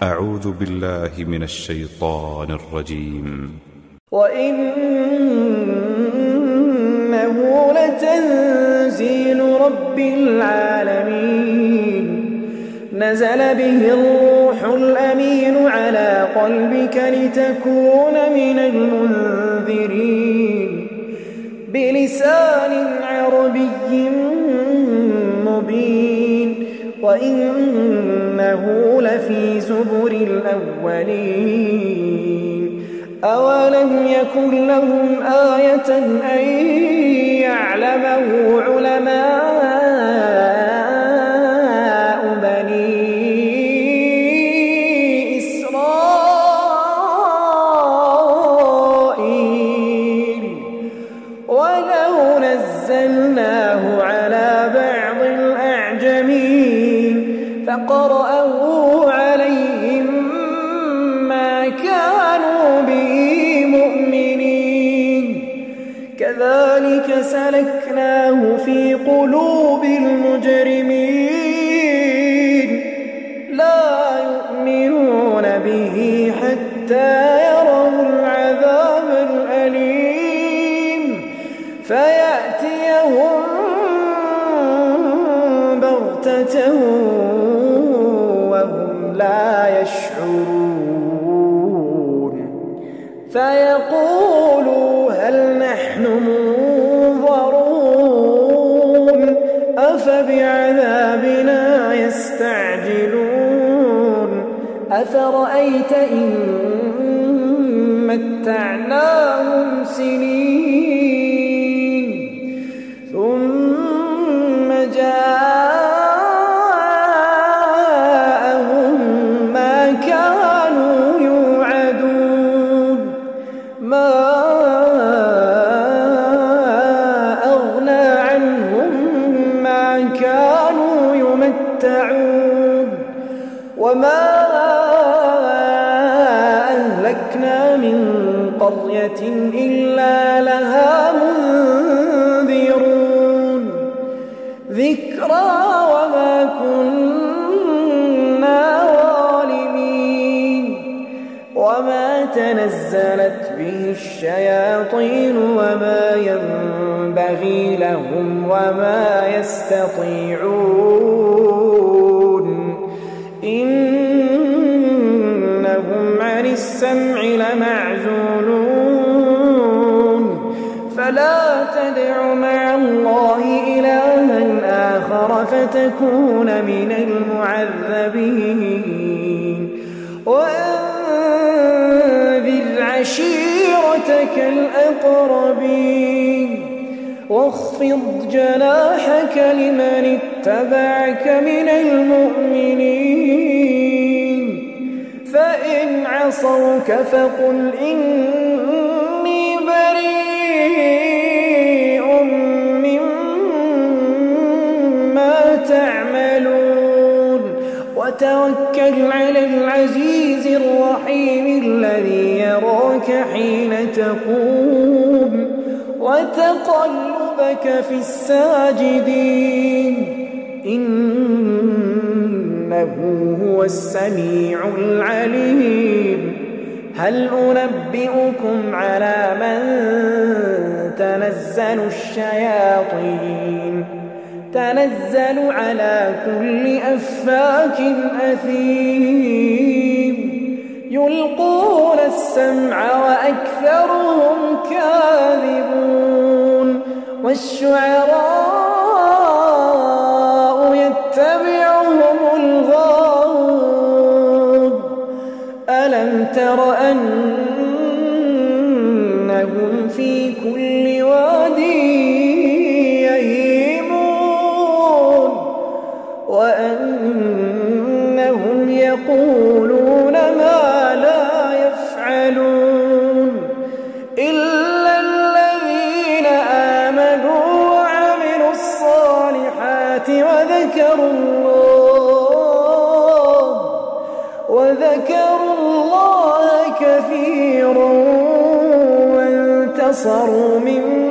أعوذ بالله من الشيطان الرجيم. وإنه لتنزيل رب العالمين نزل به الروح الأمين على قلبك لتكون من المنذرين بلسان عربي مبين وإنه لفي زبر الأولين أولم يكن لهم آية أن يعلمه علماء بني إسرائيل ولو نزلناه على بعض الأعجمين فقرأه عليهم ما كانوا به مؤمنين كذلك سلكناه في قلوب المجرمين لا يؤمنون به حتى يروا العذاب الأليم فيأتيهم بغتة وهم لا يشعرون فيقولوا هل نحن منظرون أفبعذابنا يستعجلون أفرأيت إن متعناهم سنين ثم جاءهم ما كانوا يوعدون ما أغنى عنهم ما كانوا يمتعون وما أهلكنا من قرية إلا لها منذرون ذكرى وما كنا ظالمين وما تنزلت به الشياطين وما ينبغي لهم وما يستطيعون إنهم عن السمع لمعزولون فلا تدع مع الله إلها آخر فتكون من المعذبين وأنذر عشيرتك الأقربين واخفض جناحك لمن اتبعك من المؤمنين فإن عصوك فقل إني بريء مما تعملون وتوكل على العزيز الرحيم الذي يراك حين تقوم وتقلبك في الساجدين إنه هو السميع العليم هل أنبئكم على من تنزل الشياطين تنزل على كل أفاك أثيم يلقون السمع وأكثرهم كاذبون والشعراء يتبعهم الغاوون ألم تر أنهم في كل واد يهيمون وأنهم يقولون ما لا يفعلون إلا الذين آمنوا وعملوا الصالحات وذكروا الله كثيرا وانتصروا من